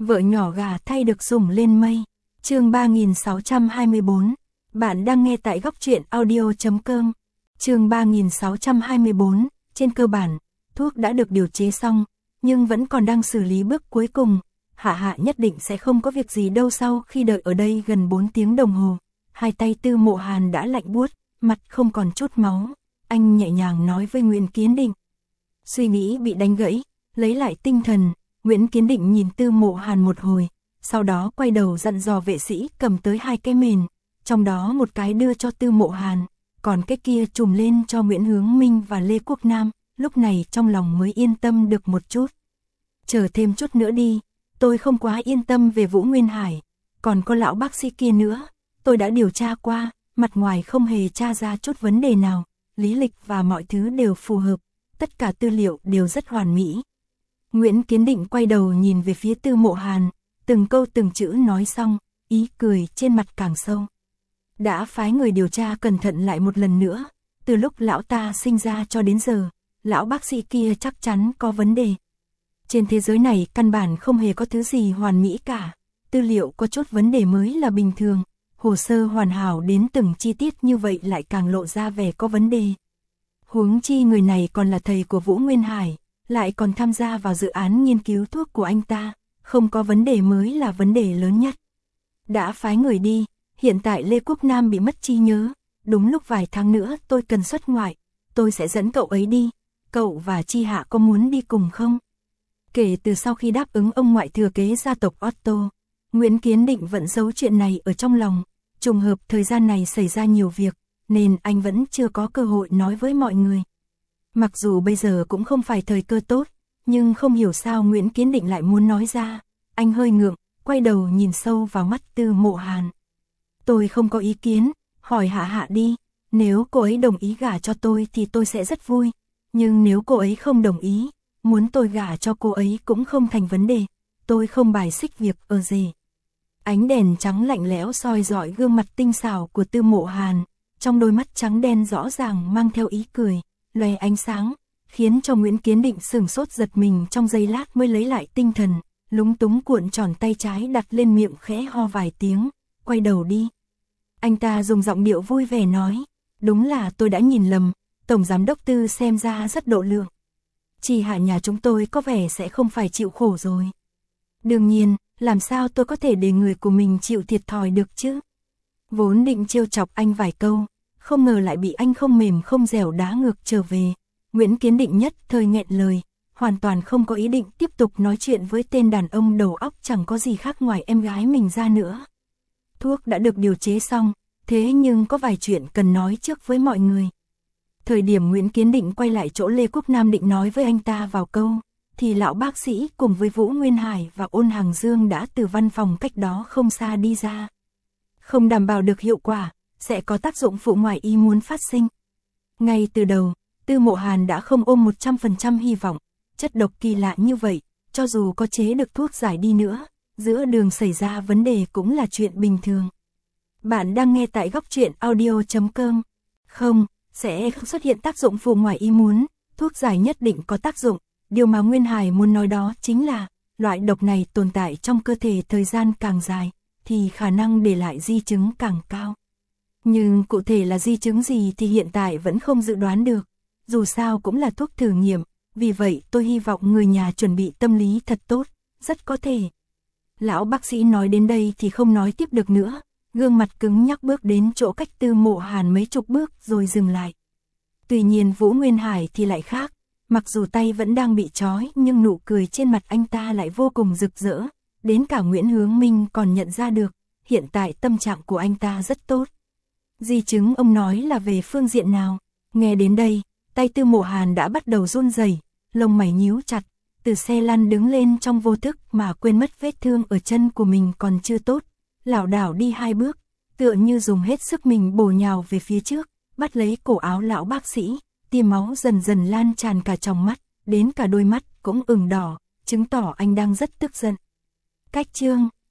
Vợ nhỏ gà thay được sủng lên mây. Chương 3624. Bạn đang nghe tại góc truyện audio.com. Chương 3624. Trên cơ bản, thuốc đã được điều chế xong, nhưng vẫn còn đang xử lý bước cuối cùng. Hạ nhất định sẽ không có việc gì đâu. Sau khi đợi ở đây gần 4 tiếng đồng hồ, hai tay Tư Mộ Hàn đã lạnh buốt, mặt không còn chút máu. Anh nhẹ nhàng nói với Nguyễn Kiến Định. Suy nghĩ bị đánh gãy, lấy lại tinh thần, Nguyễn Kiến Định nhìn Tư Mộ Hàn một hồi, sau đó quay đầu dặn dò vệ sĩ cầm tới 2 cái mền, trong đó một cái đưa cho Tư Mộ Hàn, còn cái kia trùm lên cho Nguyễn Hướng Minh và Lê Quốc Nam. Lúc này trong lòng mới yên tâm được một chút. Chờ thêm chút nữa đi, tôi không quá yên tâm về Vũ Nguyên Hải, còn có lão bác sĩ kia nữa, tôi đã điều tra qua, mặt ngoài không hề tra ra chút vấn đề nào, lý lịch và mọi thứ đều phù hợp, tất cả tư liệu đều rất hoàn mỹ. Nguyễn Kiến Định quay đầu nhìn về phía Tư Mộ Hàn, từng câu từng chữ nói xong, ý cười trên mặt càng sâu. Đã phái người điều tra cẩn thận lại một lần nữa, từ lúc lão ta sinh ra cho đến giờ, lão bác sĩ kia chắc chắn có vấn đề. Trên thế giới này căn bản không hề có thứ gì hoàn mỹ cả, tư liệu có chút vấn đề mới là bình thường, hồ sơ hoàn hảo đến từng chi tiết như vậy lại càng lộ ra vẻ có vấn đề. Huống chi người này còn là thầy của Vũ Nguyên Hải, lại còn tham gia vào dự án nghiên cứu thuốc của anh ta, không có vấn đề mới là vấn đề lớn nhất. Đã phái người đi, hiện tại Lê Quốc Nam bị mất trí nhớ, đúng lúc vài tháng nữa tôi cần xuất ngoại, tôi sẽ dẫn cậu ấy đi, cậu và Chi Hạ có muốn đi cùng không? Kể từ sau khi đáp ứng ông ngoại thừa kế gia tộc Otto, Nguyễn Kiến Định vẫn giấu chuyện này ở trong lòng, trùng hợp thời gian này xảy ra nhiều việc, nên anh vẫn chưa có cơ hội nói với mọi người. Mặc dù bây giờ cũng không phải thời cơ tốt, nhưng không hiểu sao Nguyễn Kiến Định lại muốn nói ra, anh hơi ngượng, quay đầu nhìn sâu vào mắt Tư Mộ Hàn. Tôi không có ý kiến, hỏi Hạ đi, nếu cô ấy đồng ý gả cho tôi thì tôi sẽ rất vui, nhưng nếu cô ấy không đồng ý, muốn tôi gả cho cô ấy cũng không thành vấn đề, tôi không bài xích việc ở gì. Ánh đèn trắng lạnh lẽo soi rọi gương mặt tinh xảo của Tư Mộ Hàn, trong đôi mắt trắng đen rõ ràng mang theo ý cười, lóe ánh sáng, khiến cho Nguyễn Kiến Định sửng sốt giật mình trong giây lát mới lấy lại tinh thần, lúng túng cuộn tròn tay trái đặt lên miệng khẽ ho vài tiếng, quay đầu đi. Anh ta dùng giọng điệu vui vẻ nói, đúng là tôi đã nhìn lầm, Tổng Giám đốc Tư xem ra rất độ lượng. Chi Hạ nhà chúng tôi có vẻ sẽ không phải chịu khổ rồi. Đương nhiên, làm sao tôi có thể để người của mình chịu thiệt thòi được chứ? Vốn định trêu chọc anh vài câu, không ngờ lại bị anh không mềm không dẻo đá ngược trở về. Nguyễn Kiến Định nhất thời nghẹn lời, hoàn toàn không có ý định tiếp tục nói chuyện với tên đàn ông đầu óc chẳng có gì khác ngoài em gái mình ra nữa. Thuốc đã được điều chế xong, thế nhưng có vài chuyện cần nói trước với mọi người. Thời điểm Nguyễn Kiến Định quay lại chỗ Lê Quốc Nam định nói với anh ta vào câu, thì lão bác sĩ cùng với Vũ Nguyên Hải và Ôn Hằng Dương đã từ văn phòng cách đó không xa đi ra. Không đảm bảo được hiệu quả, sẽ có tác dụng phụ ngoài ý muốn phát sinh. Ngay từ đầu, Tư Mộ Hàn đã không ôm 100% hy vọng, chất độc kỳ lạ như vậy, cho dù có chế được thuốc giải đi nữa, giữa đường xảy ra vấn đề cũng là chuyện bình thường. Bạn đang nghe tại góc truyện audio.com. Không, sẽ không xuất hiện tác dụng phụ ngoài ý muốn, thuốc giải nhất định có tác dụng. Điều mà Nguyên Hải muốn nói đó chính là, loại độc này tồn tại trong cơ thể thời gian càng dài, thì khả năng để lại di chứng càng cao. Nhưng cụ thể là di chứng gì thì hiện tại vẫn không dự đoán được, dù sao cũng là thuốc thử nghiệm, vì vậy tôi hy vọng người nhà chuẩn bị tâm lý thật tốt, rất có thể. Lão bác sĩ nói đến đây thì không nói tiếp được nữa, gương mặt cứng nhắc bước đến chỗ cách Tư Mộ Hàn mấy chục bước rồi dừng lại. Tuy nhiên Vũ Nguyên Hải thì lại khác, mặc dù tay vẫn đang bị trói nhưng nụ cười trên mặt anh ta lại vô cùng rực rỡ, đến cả Nguyễn Hướng Minh còn nhận ra được, hiện tại tâm trạng của anh ta rất tốt. Di chứng ông nói là về phương diện nào? Nghe đến đây, tay Tư Mộ Hàn đã bắt đầu run rẩy, lông mày nhíu chặt, từ xe lăn đứng lên trong vô thức mà quên mất vết thương ở chân của mình còn chưa tốt, lảo đảo đi 2 bước, tựa như dùng hết sức mình bổ nhào về phía trước, bắt lấy cổ áo lão bác sĩ, tia máu dần dần lan tràn cả trong mắt, đến cả đôi mắt cũng ửng đỏ, chứng tỏ anh đang rất tức giận. Cách chương